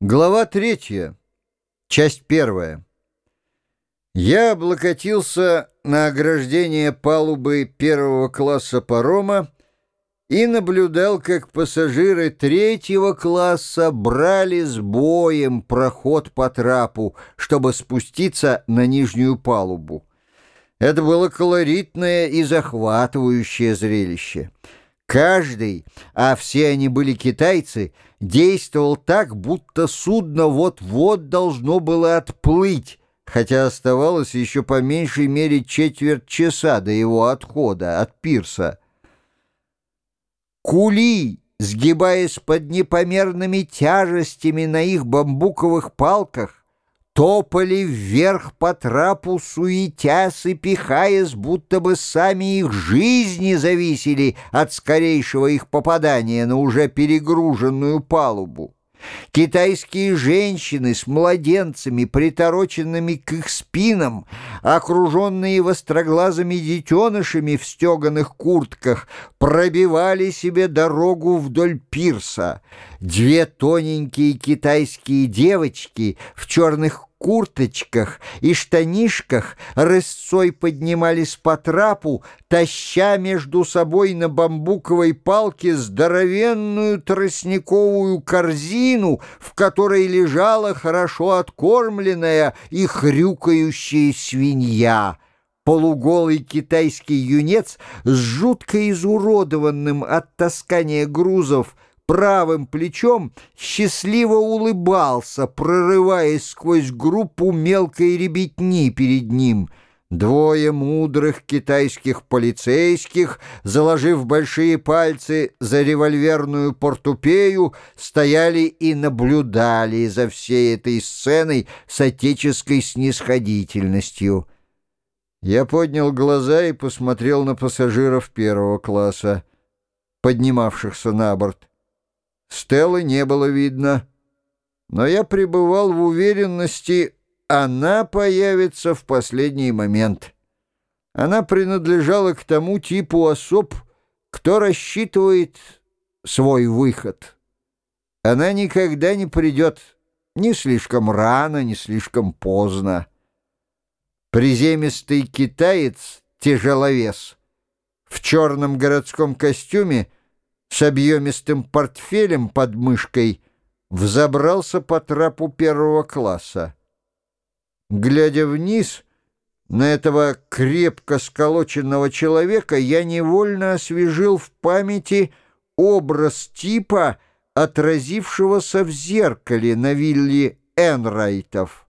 Глава 3, часть 1. Я облокотился на ограждение палубы первого класса парома и наблюдал, как пассажиры третьего класса брали с боем проход по трапу, чтобы спуститься на нижнюю палубу. Это было колоритное и захватывающее зрелище. Каждый, а все они были китайцы, действовал так, будто судно вот-вот должно было отплыть, хотя оставалось еще по меньшей мере четверть часа до его отхода от пирса. Кули, сгибаясь под непомерными тяжестями на их бамбуковых палках, топали вверх по трапу, суетясь и пихаясь, будто бы сами их жизни зависели от скорейшего их попадания на уже перегруженную палубу. Китайские женщины с младенцами, притороченными к их спинам, окруженные востроглазыми детенышами в стеганых куртках, пробивали себе дорогу вдоль пирса. Две тоненькие китайские девочки в черных курточках и штанишках рысцой поднимались по трапу, таща между собой на бамбуковой палке здоровенную тростниковую корзину, в которой лежала хорошо откормленная и хрюкающая свинья. Полуголый китайский юнец с жутко изуродованным от таскания грузов правым плечом счастливо улыбался, прорываясь сквозь группу мелкой ребятни перед ним. Двое мудрых китайских полицейских, заложив большие пальцы за револьверную портупею, стояли и наблюдали за всей этой сценой с отеческой снисходительностью. Я поднял глаза и посмотрел на пассажиров первого класса, поднимавшихся на борт. Стеллы не было видно, но я пребывал в уверенности, она появится в последний момент. Она принадлежала к тому типу особ, кто рассчитывает свой выход. Она никогда не придет ни слишком рано, ни слишком поздно. Приземистый китаец-тяжеловес в черном городском костюме с объемистым портфелем под мышкой взобрался по трапу первого класса. Глядя вниз на этого крепко сколоченного человека, я невольно освежил в памяти образ типа, отразившегося в зеркале на вилле Энрайтов.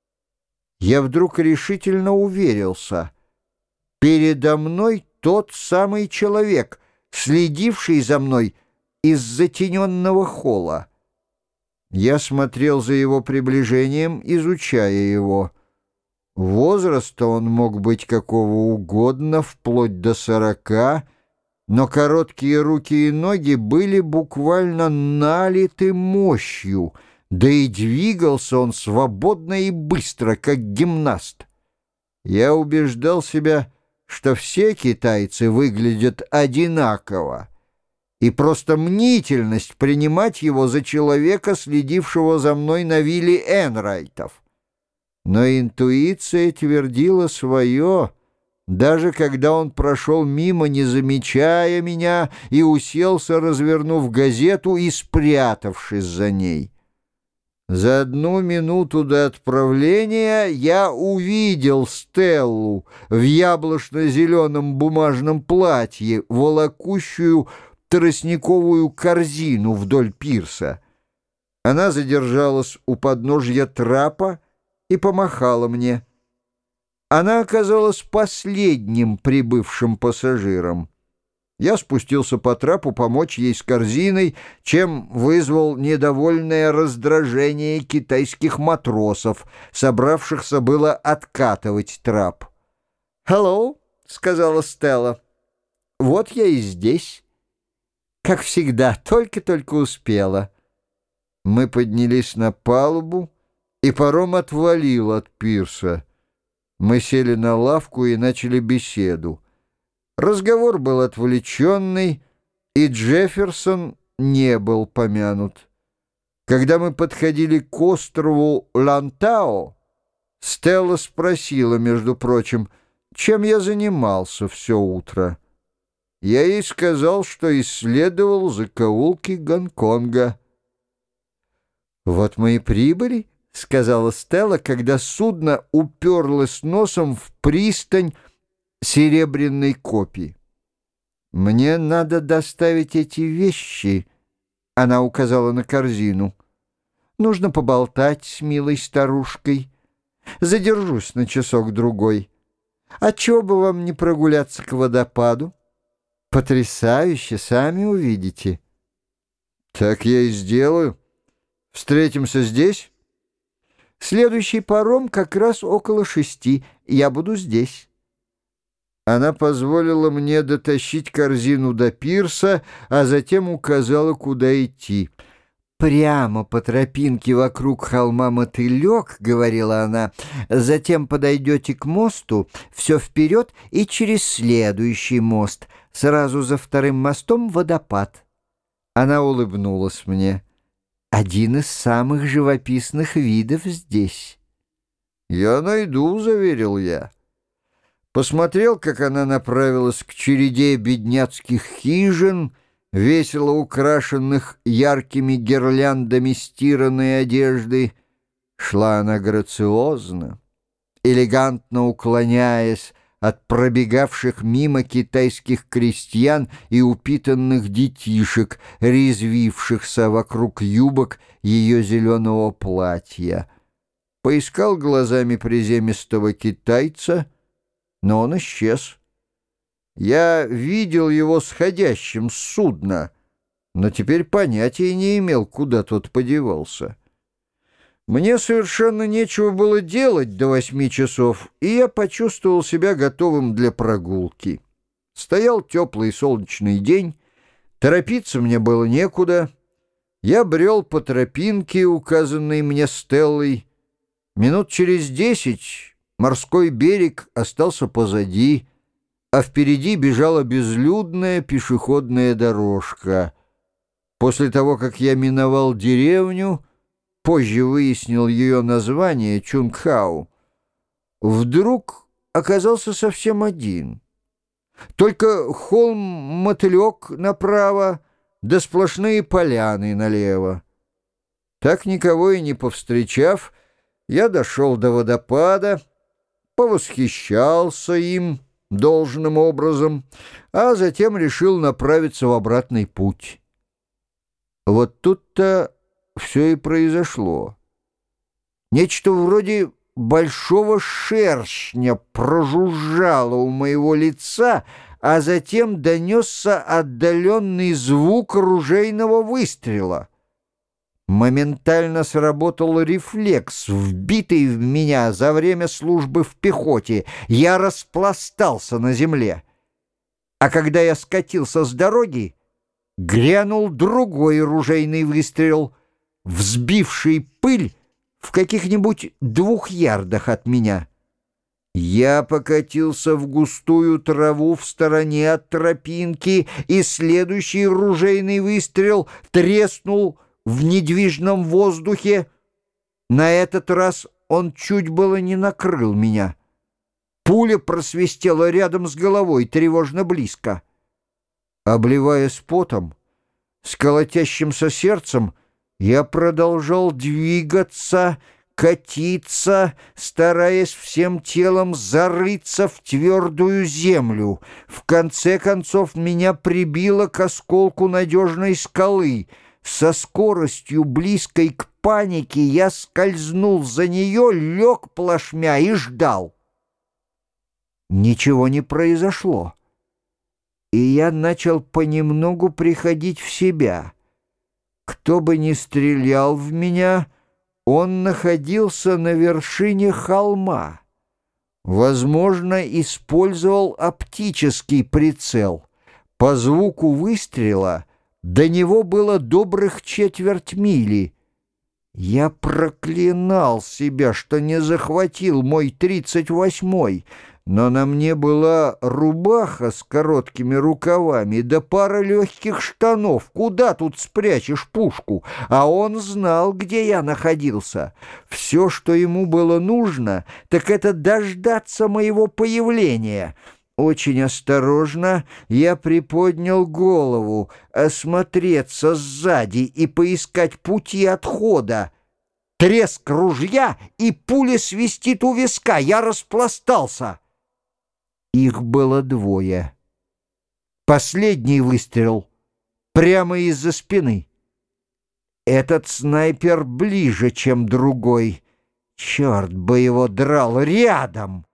Я вдруг решительно уверился: передо мной тот самый человек, следивший за мной из затененного холла. Я смотрел за его приближением, изучая его. Возраста он мог быть какого угодно, вплоть до 40, но короткие руки и ноги были буквально налиты мощью, да и двигался он свободно и быстро, как гимнаст. Я убеждал себя, что все китайцы выглядят одинаково, и просто мнительность принимать его за человека, следившего за мной на вилле Энрайтов. Но интуиция твердила свое, даже когда он прошел мимо, не замечая меня, и уселся, развернув газету и спрятавшись за ней. За 1 минуту до отправления я увидел Стеллу в яблочно-зеленом бумажном платье, волокущую тростниковую корзину вдоль пирса. Она задержалась у подножья трапа и помахала мне. Она оказалась последним прибывшим пассажиром. Я спустился по трапу помочь ей с корзиной, чем вызвал недовольное раздражение китайских матросов, собравшихся было откатывать трап. «Hello», — сказала Стелла. «Вот я и здесь. Как всегда, только-только успела». Мы поднялись на палубу, и паром отвалил от пирса. Мы сели на лавку и начали беседу. Разговор был отвлеченный, и Джефферсон не был помянут. Когда мы подходили к острову Лантао, Стелла спросила, между прочим, чем я занимался все утро. Я ей сказал, что исследовал закоулки Гонконга. «Вот мы и прибыли», — сказала Стелла, когда судно уперлось носом в пристань Серебряной Копи. «Мне надо доставить эти вещи», — она указала на корзину. «Нужно поболтать с милой старушкой. Задержусь на часок-другой. Отчего бы вам не прогуляться к водопаду? Потрясающе, сами увидите». «Так я и сделаю. Встретимся здесь?» «Следующий паром как раз около 6. Я буду здесь». Она позволила мне дотащить корзину до пирса, а затем указала, куда идти. «Прямо по тропинке вокруг холма Мотылек, — говорила она, — затем подойдете к мосту, все вперед и через следующий мост. Сразу за вторым мостом водопад». Она улыбнулась мне. «Один из самых живописных видов здесь». «Я найду», — заверил я. Посмотрел, как она направилась к череде бедняцких хижин, весело украшенных яркими гирляндами стиранной одежды. Шла она грациозно, элегантно уклоняясь от пробегавших мимо китайских крестьян и упитанных детишек, резвившихся вокруг юбок ее зеленого платья. Поискал глазами приземистого китайца, но он исчез. Я видел его сходящим с судна, но теперь понятия не имел, куда тот подевался. Мне совершенно нечего было делать до 8 часов, и я почувствовал себя готовым для прогулки. Стоял теплый солнечный день, торопиться мне было некуда. Я брел по тропинке, указанной мне Стеллой. Минут через 10 морской берег остался позади, а впереди бежала безлюдная пешеходная дорожка. После того, как я миновал деревню, позже выяснил ее название Чунгхау, вдруг оказался совсем один. Только холм Мотылек направо, да сплошные поляны налево. Так никого и не повстречав, я дошел до водопада, повосхищался им должным образом, а затем решил направиться в обратный путь. Вот тут-то все и произошло. Нечто вроде большого шершня прожужжало у моего лица, а затем донесся отдаленный звук ружейного выстрела. Моментально сработал рефлекс, вбитый в меня за время службы в пехоте. Я распластался на земле. А когда я скатился с дороги, грянул другой ружейный выстрел, взбивший пыль в каких-нибудь 2 ярдах от меня. Я покатился в густую траву в стороне от тропинки, и следующий ружейный выстрел треснул в недвижном воздухе. На этот раз он чуть было не накрыл меня. Пуля просвистела рядом с головой, тревожно близко. Обливаясь потом, с колотящимся сердцем, я продолжал двигаться, катиться, стараясь всем телом зарыться в твердую землю. В конце концов меня прибило к осколку надежной скалы. Со скоростью, близкой к панике, я скользнул за нее, лег плашмя и ждал. Ничего не произошло, и я начал понемногу приходить в себя. Кто бы ни стрелял в меня, он находился на вершине холма. Возможно, использовал оптический прицел. По звуку выстрела до него было добрых 1/4 мили. Я проклинал себя, что не захватил мой 38-й. Но на мне была рубаха с короткими рукавами да пара легких штанов. Куда тут спрячешь пушку? А он знал, где я находился. Все, что ему было нужно, так это дождаться моего появления. Очень осторожно я приподнял голову, осмотреться сзади и поискать пути отхода. Треск ружья, и пуля свистит у виска. Я распластался. Их было двое. Последний выстрел прямо из-за спины. Этот снайпер ближе, чем другой. Черт бы его драл, рядом.